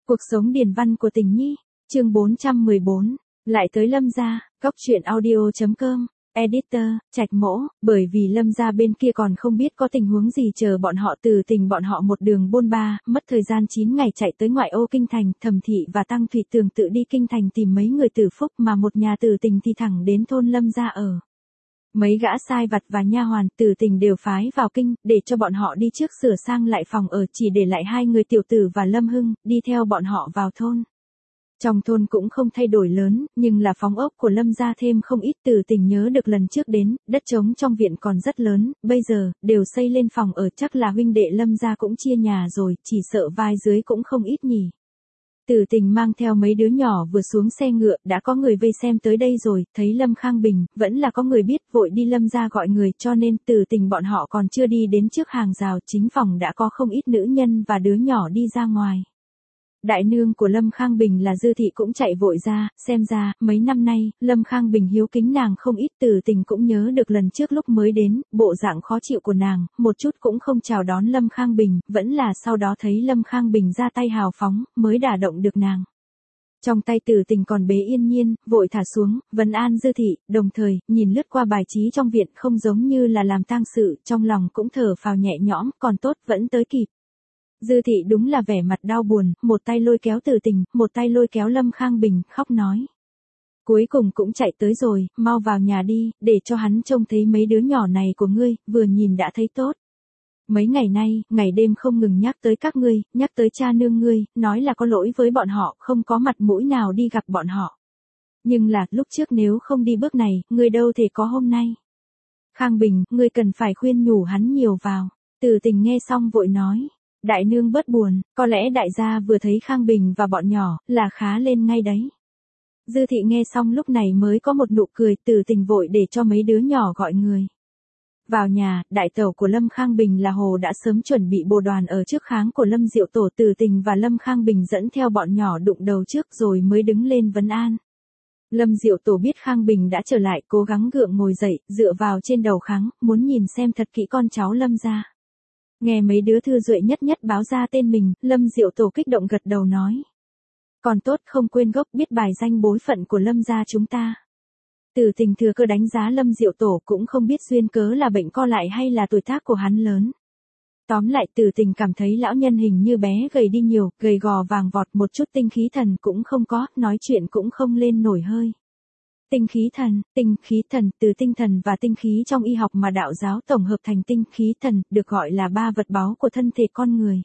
Cuộc sống điền văn của Tình Nhi, chương 414, lại tới Lâm gia, góc truyện audio.com, editor, Trạch Mỗ, bởi vì Lâm gia bên kia còn không biết có tình huống gì chờ bọn họ Từ Tình bọn họ một đường bôn ba, mất thời gian 9 ngày chạy tới ngoại ô kinh thành, Thẩm Thị và Tăng Thụy Tường tự đi kinh thành tìm mấy người tử phúc mà một nhà Từ Tình thì thẳng đến thôn Lâm gia ở. Mấy gã sai vặt và nha hoàn Từ Tình đều phái vào kinh, để cho bọn họ đi trước sửa sang lại phòng ở, chỉ để lại hai người tiểu tử và Lâm Hưng, đi theo bọn họ vào thôn. Trong thôn cũng không thay đổi lớn, nhưng là phòng ốc của Lâm gia thêm không ít. Từ Tình nhớ được lần trước đến, đất trống trong viện còn rất lớn, bây giờ, đều xây lên phòng ở, chắc là huynh đệ Lâm gia cũng chia nhà rồi, chỉ sợ vai dưới cũng không ít nhỉ. Từ Tình mang theo mấy đứa nhỏ vừa xuống xe ngựa, đã có người vây xem tới đây rồi, thấy Lâm Khang Bình, vẫn là có người biết, vội đi Lâm gia gọi người, cho nên Từ Tình bọn họ còn chưa đi đến trước hàng rào chính phòng đã có không ít nữ nhân và đứa nhỏ đi ra ngoài. Đại nương của Lâm Khang Bình là Dư Thị cũng chạy vội ra, xem ra, mấy năm nay, Lâm Khang Bình hiếu kính nàng không ít. Từ Tình cũng nhớ được lần trước lúc mới đến, bộ dạng khó chịu của nàng, một chút cũng không chào đón Lâm Khang Bình, vẫn là sau đó thấy Lâm Khang Bình ra tay hào phóng, mới đả động được nàng. Trong tay Từ Tình còn bế Yên Nhiên, vội thả xuống, vấn an Dư Thị, đồng thời, nhìn lướt qua bài trí trong viện không giống như là làm tang sự, trong lòng cũng thở phào nhẹ nhõm, còn tốt vẫn tới kịp. Dư Thị đúng là vẻ mặt đau buồn, một tay lôi kéo Từ Tình, một tay lôi kéo Lâm Khang Bình, khóc nói. Cuối cùng cũng chạy tới rồi, mau vào nhà đi, để cho hắn trông thấy mấy đứa nhỏ này của ngươi, vừa nhìn đã thấy tốt. Mấy ngày nay, ngày đêm không ngừng nhắc tới các ngươi, nhắc tới cha nương ngươi, nói là có lỗi với bọn họ, không có mặt mũi nào đi gặp bọn họ. Nhưng là, lúc trước nếu không đi bước này, ngươi đâu thể có hôm nay. Khang Bình, ngươi cần phải khuyên nhủ hắn nhiều vào. Từ Tình nghe xong vội nói. Đại nương bớt buồn, có lẽ đại gia vừa thấy Khang Bình và bọn nhỏ, là khá lên ngay đấy. Dư Thị nghe xong lúc này mới có một nụ cười. Từ Tình vội để cho mấy đứa nhỏ gọi người. Vào nhà, đại tẩu của Lâm Khang Bình là Hồ đã sớm chuẩn bị bồ đoàn ở trước kháng của Lâm Diệu Tổ. Từ Tình và Lâm Khang Bình dẫn theo bọn nhỏ đụng đầu trước rồi mới đứng lên vấn an. Lâm Diệu Tổ biết Khang Bình đã trở lại, cố gắng gượng ngồi dậy, dựa vào trên đầu kháng, muốn nhìn xem thật kỹ con cháu Lâm gia. Nghe mấy đứa thư duệ nhất nhất báo ra tên mình, Lâm Diệu Tổ kích động gật đầu nói. Còn tốt không quên gốc, biết bài danh bối phận của Lâm gia chúng ta. Từ Tình thừa cơ đánh giá Lâm Diệu Tổ, cũng không biết duyên cớ là bệnh co lại hay là tuổi tác của hắn lớn. Tóm lại Từ Tình cảm thấy lão nhân hình như bé gầy đi nhiều, gầy gò vàng vọt, một chút tinh khí thần cũng không có, nói chuyện cũng không lên nổi hơi. Tinh khí thần, từ tinh thần và tinh khí trong y học mà đạo giáo tổng hợp thành tinh khí thần, được gọi là ba vật báu của thân thể con người.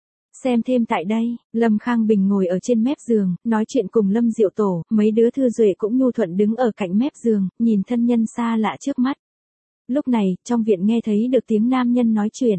Xem thêm tại đây, Lâm Khang Bình ngồi ở trên mép giường, nói chuyện cùng Lâm Diệu Tổ, mấy đứa thư duệ cũng nhu thuận đứng ở cạnh mép giường, nhìn thân nhân xa lạ trước mắt. Lúc này, trong viện nghe thấy được tiếng nam nhân nói chuyện.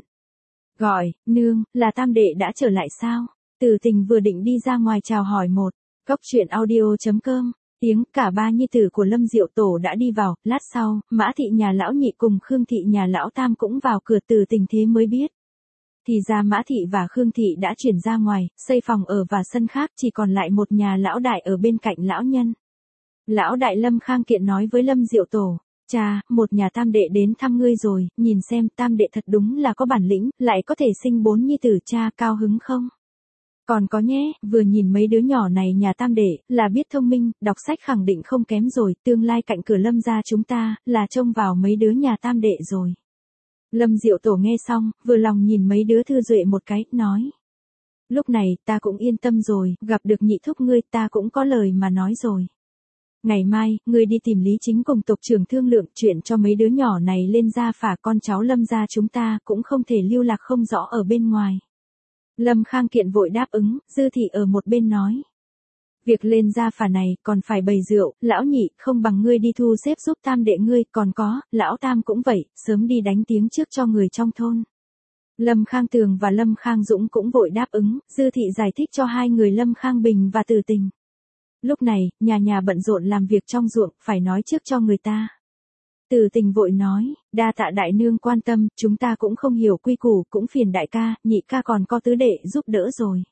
Gọi, nương, là tam đệ đã trở lại sao? Từ Tình vừa định đi ra ngoài chào hỏi một, góc truyện audio.com. Tiếng cả ba nhi tử của Lâm Diệu Tổ đã đi vào, lát sau, Mã Thị nhà lão nhị cùng Khương Thị nhà lão tam cũng vào cửa. Từ Tình thế mới biết. Thì ra Mã Thị và Khương Thị đã chuyển ra ngoài, xây phòng ở và sân khác, chỉ còn lại một nhà lão đại ở bên cạnh lão nhân. Lão đại Lâm Khang Kiện nói với Lâm Diệu Tổ, cha, một nhà tam đệ đến thăm ngươi rồi, nhìn xem tam đệ thật đúng là có bản lĩnh, lại có thể sinh 4 nhi tử, cha cao hứng không? Còn có nhé, vừa nhìn mấy đứa nhỏ này nhà tam đệ, là biết thông minh, đọc sách khẳng định không kém rồi, tương lai cạnh cửa Lâm gia chúng ta, là trông vào mấy đứa nhà tam đệ rồi. Lâm Diệu Tổ nghe xong, vừa lòng nhìn mấy đứa thư duệ một cái, nói. Lúc này, ta cũng yên tâm rồi, gặp được nhị thúc ngươi, ta cũng có lời mà nói rồi. Ngày mai, ngươi đi tìm Lý Chính cùng tộc trưởng thương lượng chuyện cho mấy đứa nhỏ này lên gia phả, con cháu Lâm gia chúng ta, cũng không thể lưu lạc không rõ ở bên ngoài. Lâm Khang Kiện vội đáp ứng, Dư Thị ở một bên nói. Việc lên gia phả này, còn phải bày rượu, lão nhị, không bằng ngươi đi thu xếp giúp tam đệ ngươi, còn có, lão tam cũng vậy, sớm đi đánh tiếng trước cho người trong thôn. Lâm Khang Tường và Lâm Khang Dũng cũng vội đáp ứng, Dư Thị giải thích cho hai người Lâm Khang Bình và Từ Tình. Lúc này, nhà bận rộn làm việc trong ruộng, phải nói trước cho người ta. Từ Tình vội nói, đa tạ đại nương quan tâm, chúng ta cũng không hiểu quy củ, cũng phiền đại ca, nhị ca còn có tứ đệ giúp đỡ rồi.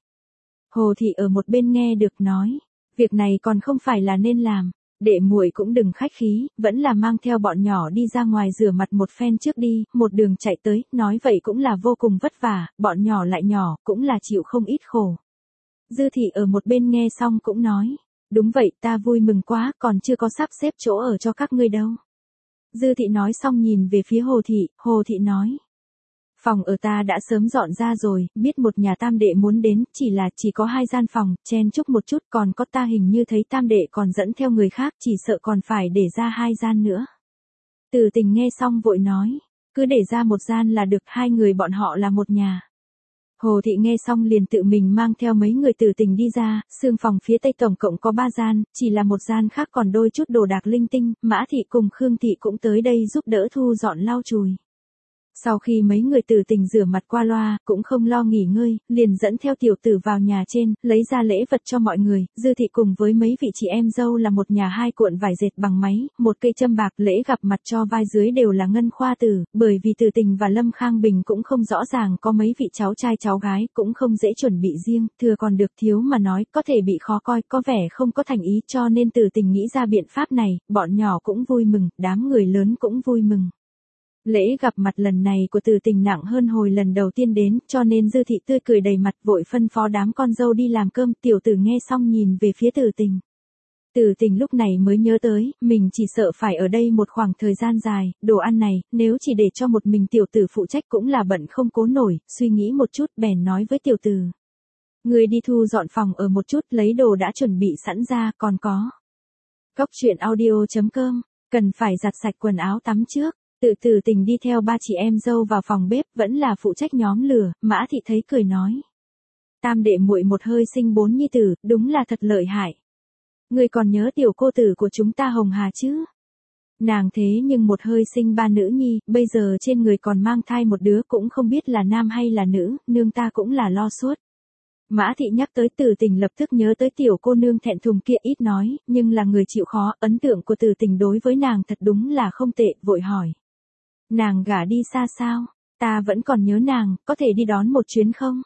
Hồ Thị ở một bên nghe được nói, việc này còn không phải là nên làm, đệ muội cũng đừng khách khí, vẫn là mang theo bọn nhỏ đi ra ngoài rửa mặt một phen trước đi, một đường chạy tới, nói vậy cũng là vô cùng vất vả, bọn nhỏ lại nhỏ, cũng là chịu không ít khổ. Dư thị ở một bên nghe xong cũng nói. Đúng vậy, ta vui mừng quá, còn chưa có sắp xếp chỗ ở cho các ngươi đâu. Dư thị nói xong nhìn về phía Hồ thị nói. Phòng ở ta đã sớm dọn ra rồi, biết một nhà tam đệ muốn đến, chỉ có 2 gian phòng, chen chúc một chút, còn có ta hình như thấy tam đệ còn dẫn theo người khác, chỉ sợ còn phải để ra 2 gian nữa. Từ Tình nghe xong vội nói, cứ để ra 1 gian là được, 2 người bọn họ là một nhà. Hồ thị nghe xong liền tự mình mang theo mấy người Từ Tình đi ra, xương phòng phía tây tổng cộng có 3 gian, chỉ là 1 gian khác còn đôi chút đồ đạc linh tinh, Mã thị cùng Khương thị cũng tới đây giúp đỡ thu dọn lau chùi. Sau khi mấy người Từ Tình rửa mặt qua loa, cũng không lo nghỉ ngơi, liền dẫn theo tiểu tử vào nhà trên, lấy ra lễ vật cho mọi người. Dư thị cùng với mấy vị chị em dâu là một nhà 2 cuộn vải dệt bằng máy, 1 cây châm bạc, lễ gặp mặt cho vai dưới đều là ngân khoa tử, bởi vì Từ Tình và Lâm Khang Bình cũng không rõ ràng có mấy vị cháu trai cháu gái, cũng không dễ chuẩn bị riêng, thừa còn được thiếu mà nói, có thể bị khó coi, có vẻ không có thành ý, cho nên Từ Tình nghĩ ra biện pháp này, bọn nhỏ cũng vui mừng, đám người lớn cũng vui mừng. Lễ gặp mặt lần này của Từ Tình nặng hơn hồi lần đầu tiên đến, cho nên Dư thị tươi cười đầy mặt vội phân phó đám con dâu đi làm cơm. Tiểu tử nghe xong nhìn về phía Từ Tình. Từ Tình lúc này mới nhớ tới, mình chỉ sợ phải ở đây một khoảng thời gian dài, đồ ăn này, nếu chỉ để cho một mình tiểu tử phụ trách cũng là bận không cố nổi, suy nghĩ một chút bèn nói với tiểu tử. Người đi thu dọn phòng ở một chút, lấy đồ đã chuẩn bị sẵn ra, còn có. Cóc truyện audio.com, cần phải giặt sạch quần áo tắm trước. Từ Tình đi theo 3 chị em dâu vào phòng bếp, vẫn là phụ trách nhóm lửa. Mã thị thấy cười nói. Tam đệ muội một hơi sinh 4 nhi tử, đúng là thật lợi hại. Người còn nhớ tiểu cô tử của chúng ta Hồng Hà chứ? Nàng thế nhưng một hơi sinh 3 nữ nhi, bây giờ trên người còn mang thai một đứa, cũng không biết là nam hay là nữ, nương ta cũng là lo suốt. Mã thị nhắc tới Từ Tình lập tức nhớ tới tiểu cô nương thẹn thùng kia, ít nói, nhưng là người chịu khó, ấn tượng của Từ Tình đối với nàng thật đúng là không tệ, vội hỏi. Nàng gả đi xa sao? Ta vẫn còn nhớ nàng, có thể đi đón một chuyến không?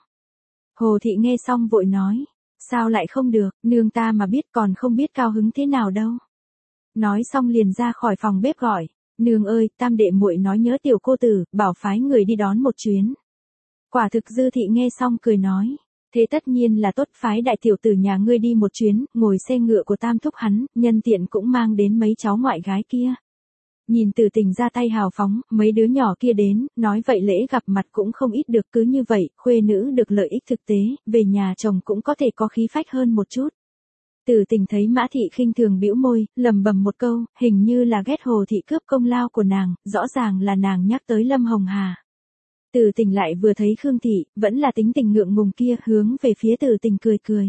Hồ thị nghe xong vội nói. Sao lại không được, nương ta mà biết còn không biết cao hứng thế nào đâu. Nói xong liền ra khỏi phòng bếp gọi. Nương ơi, tam đệ muội nói nhớ tiểu cô tử, bảo phái người đi đón một chuyến. Quả thực Dư thị nghe xong cười nói. Thế tất nhiên là tốt, phái đại tiểu tử nhà ngươi đi một chuyến, ngồi xe ngựa của tam thúc hắn, nhân tiện cũng mang đến mấy cháu ngoại gái kia. Nhìn Từ Tình ra tay hào phóng, mấy đứa nhỏ kia đến, nói vậy lễ gặp mặt cũng không ít được, cứ như vậy, khuê nữ được lợi ích thực tế, về nhà chồng cũng có thể có khí phách hơn một chút. Từ Tình thấy Mã thị khinh thường bĩu môi, lầm bầm một câu, hình như là ghét Hồ thị cướp công lao của nàng, rõ ràng là nàng nhắc tới Lâm Hồng Hà. Từ Tình lại vừa thấy Khương thị, vẫn là tính tình ngượng ngùng kia, hướng về phía Từ Tình cười cười.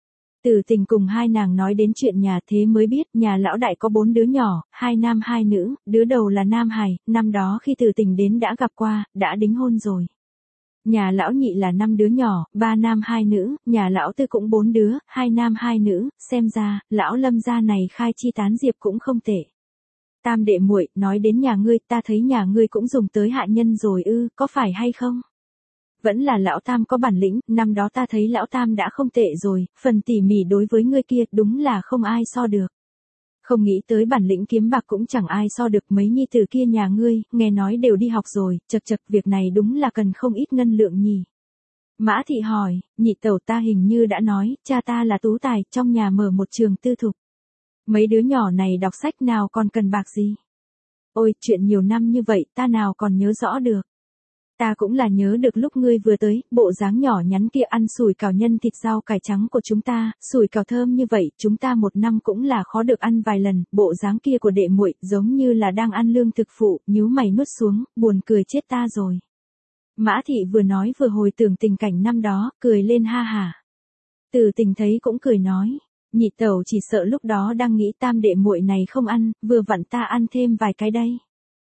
Từ Tình cùng 2 nàng nói đến chuyện nhà, thế mới biết nhà lão đại có 4 đứa nhỏ, 2 nam 2 nữ, đứa đầu là nam hài, năm đó khi Từ Tình đến đã gặp qua, đã đính hôn rồi. Nhà lão nhị là 5 đứa nhỏ, 3 nam 2 nữ, nhà lão tư cũng 4 đứa, 2 nam 2 nữ, xem ra, lão Lâm gia này khai chi tán diệp cũng không tệ. Tam đệ muội, nói đến nhà ngươi, ta thấy nhà ngươi cũng dùng tới hạ nhân rồi ư, có phải hay không? Vẫn là lão Tam có bản lĩnh, năm đó ta thấy lão Tam đã không tệ rồi, phần tỉ mỉ đối với ngươi kia, đúng là không ai so được. Không nghĩ tới bản lĩnh kiếm bạc cũng chẳng ai so được, mấy nhi tử kia nhà ngươi, nghe nói đều đi học rồi, chật việc này đúng là cần không ít ngân lượng nhỉ. Mã thị hỏi, nhị tẩu ta hình như đã nói, cha ta là tú tài, trong nhà mở một trường tư thục. Mấy đứa nhỏ này đọc sách nào còn cần bạc gì? Ôi, chuyện nhiều năm như vậy, ta nào còn nhớ rõ được. Ta cũng là nhớ được lúc ngươi vừa tới, bộ dáng nhỏ nhắn kia ăn sủi cảo nhân thịt rau cải trắng của chúng ta, sủi cảo thơm như vậy, chúng ta một năm cũng là khó được ăn vài lần, bộ dáng kia của đệ muội giống như là đang ăn lương thực phụ, nhíu mày nuốt xuống, buồn cười chết ta rồi. Mã thị vừa nói vừa hồi tưởng tình cảnh năm đó, cười lên ha hả. Từ Tình thấy cũng cười nói, nhị tẩu chỉ sợ lúc đó đang nghĩ tam đệ muội này không ăn, vừa vặn ta ăn thêm vài cái đây.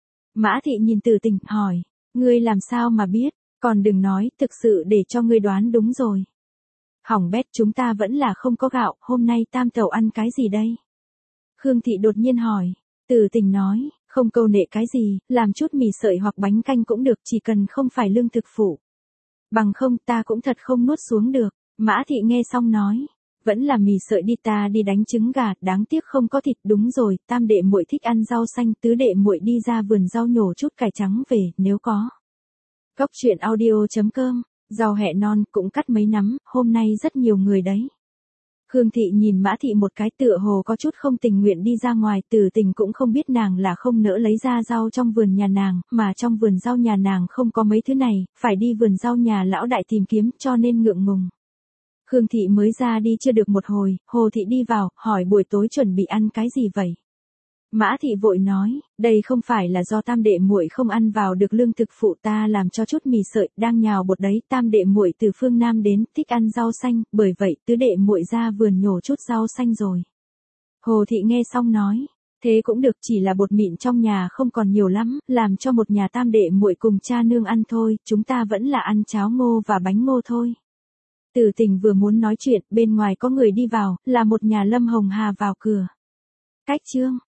Mã thị nhìn Từ Tình, hỏi. Ngươi làm sao mà biết, còn đừng nói, thực sự để cho ngươi đoán đúng rồi. Hỏng bét, chúng ta vẫn là không có gạo, hôm nay tam tẩu ăn cái gì đây? Khương thị đột nhiên hỏi. Từ Tình nói, không câu nệ cái gì, làm chút mì sợi hoặc bánh canh cũng được, chỉ cần không phải lương thực phụ. Bằng không ta cũng thật không nuốt xuống được. Mã thị nghe xong nói. Vẫn là mì sợi đi, ta đi đánh trứng gà, đáng tiếc không có thịt. Đúng rồi, tam đệ muội thích ăn rau xanh, tứ đệ muội đi ra vườn rau nhổ chút cải trắng về, nếu có. Cóc truyện audio.com Rau hẹ non cũng cắt mấy nắm, hôm nay rất nhiều người đấy. Khương Thị nhìn Mã Thị một cái tựa hồ có chút không tình nguyện đi ra ngoài, Tử Tình cũng không biết nàng là không nỡ lấy ra rau trong vườn nhà nàng, mà trong vườn rau nhà nàng không có mấy thứ này, phải đi vườn rau nhà lão đại tìm kiếm cho nên ngượng ngùng. Khương Thị mới ra đi chưa được một hồi, Hồ Thị đi vào, hỏi buổi tối chuẩn bị ăn cái gì vậy? Mã Thị vội nói, đây không phải là do tam đệ muội không ăn vào được lương thực phụ ta làm cho chút mì sợi, đang nhào bột đấy, tam đệ muội từ phương Nam đến, thích ăn rau xanh, bởi vậy tứ đệ muội ra vườn nhổ chút rau xanh rồi. Hồ Thị nghe xong nói, thế cũng được, chỉ là bột mịn trong nhà không còn nhiều lắm, làm cho một nhà tam đệ muội cùng cha nương ăn thôi, chúng ta vẫn là ăn cháo ngô và bánh ngô thôi. Tử Tình vừa muốn nói chuyện, bên ngoài có người đi vào, là một nhà Lâm Hồng Hà vào cửa. Cách chương